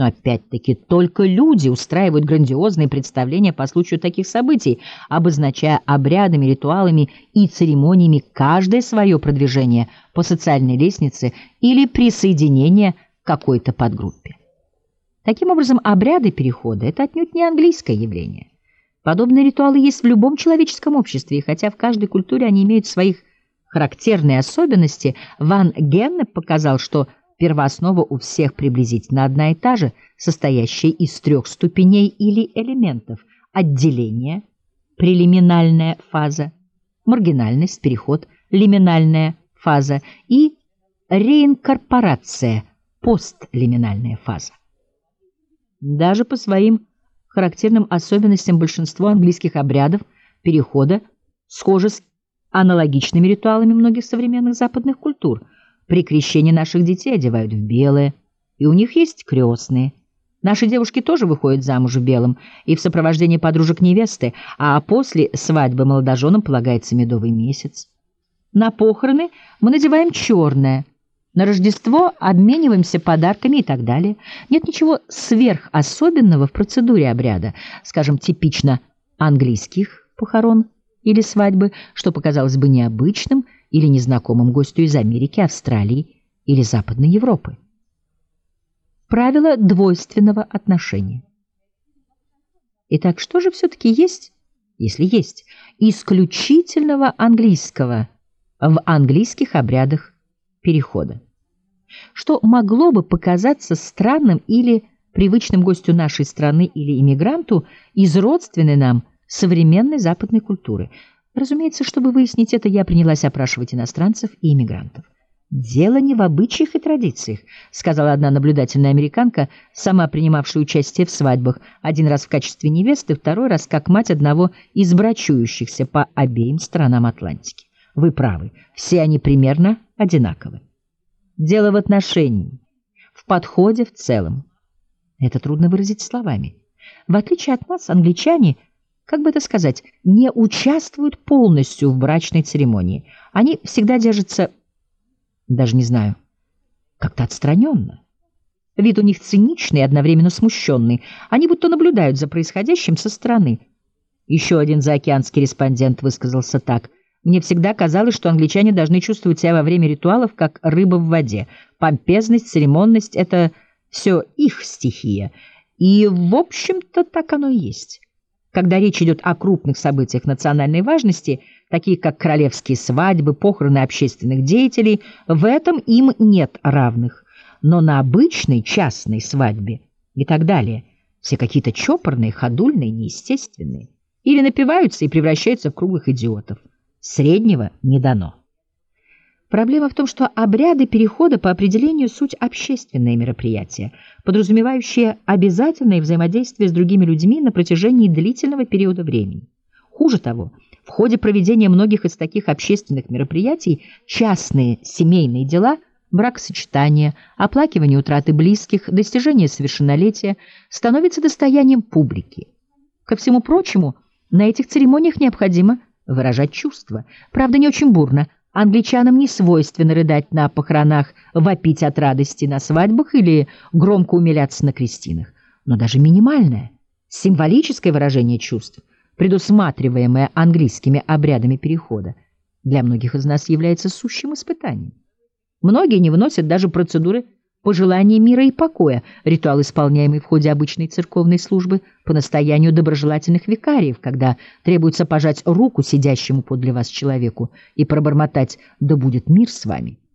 Но опять-таки только люди устраивают грандиозные представления по случаю таких событий, обозначая обрядами, ритуалами и церемониями каждое свое продвижение по социальной лестнице или присоединение к какой-то подгруппе. Таким образом, обряды перехода – это отнюдь не английское явление. Подобные ритуалы есть в любом человеческом обществе, и хотя в каждой культуре они имеют своих характерные особенности, Ван Геннеп показал, что первооснова у всех приблизительно одна и та же, состоящая из 3 ступеней или элементов: отделение, прелиминальная фаза, маргинальность, переход, лиминальная фаза и реинкорпорация, постлиминальная фаза. Даже по своим характерным особенностям большинство английских обрядов перехода схожи с аналогичными ритуалами многих современных западных культур. При крещении наших детей одевают в белое, и у них есть крестные. Наши девушки тоже выходят замуж в белом и в сопровождении подружек невесты, а после свадьбы молодоженам полагается медовый месяц. На похороны мы надеваем черное, на Рождество обмениваемся подарками и так далее. Нет ничего сверхособенного в процедуре обряда, скажем, типично английских похорон или свадьбы, что показалось бы необычным или незнакомым гостю из Америки, Австралии или Западной Европы. Правило двойственного отношения. Итак, что же все-таки есть, если есть, исключительного английского в английских обрядах перехода? Что могло бы показаться странным или привычным гостю нашей страны или иммигранту из родственной нам современной западной культуры? Разумеется, чтобы выяснить это, я принялась опрашивать иностранцев и иммигрантов. «Дело не в обычаях и традициях», — сказала одна наблюдательная американка, сама принимавшая участие в свадьбах, один раз в качестве невесты, второй раз как мать одного из брачующихся по обеим сторонам Атлантики. «Вы правы, все они примерно одинаковы. Дело в отношении, в подходе в целом. Это трудно выразить словами. В отличие от нас, англичане, как бы это сказать, не участвуют полностью в брачной церемонии. Они всегда держатся, даже не знаю, как-то отстраненно. Вид у них циничный и одновременно смущенный. Они будто наблюдают за происходящим со стороны». Еще один заокеанский респондент высказался так: «Мне всегда казалось, что англичане должны чувствовать себя во время ритуалов, как рыба в воде. Помпезность, церемонность — это все их стихия. И, в общем-то, так оно и есть. Когда речь идет о крупных событиях национальной важности, таких как королевские свадьбы, похороны общественных деятелей, в этом им нет равных. Но на обычной частной свадьбе и так далее все какие-то чопорные, ходульные, неестественные. Или напиваются и превращаются в круглых идиотов. Среднего не дано». Проблема в том, что обряды перехода по определению суть общественные мероприятия, подразумевающие обязательное взаимодействие с другими людьми на протяжении длительного периода времени. Хуже того, в ходе проведения многих из таких общественных мероприятий частные семейные дела, бракосочетание, оплакивание утраты близких, достижение совершеннолетия становятся достоянием публики. Ко всему прочему, на этих церемониях необходимо выражать чувства. Правда, не очень бурно. Англичанам не свойственно рыдать на похоронах, вопить от радости на свадьбах или громко умиляться на крестинах. Но даже минимальное, символическое выражение чувств, предусматриваемое английскими обрядами перехода, для многих из нас является сущим испытанием. Многие не выносят даже процедуры пожелания мира и покоя, ритуал, исполняемый в ходе обычной церковной службы по настоянию доброжелательных викариев, когда требуется пожать руку сидящему подле вас человеку и пробормотать: «Да будет мир с вами».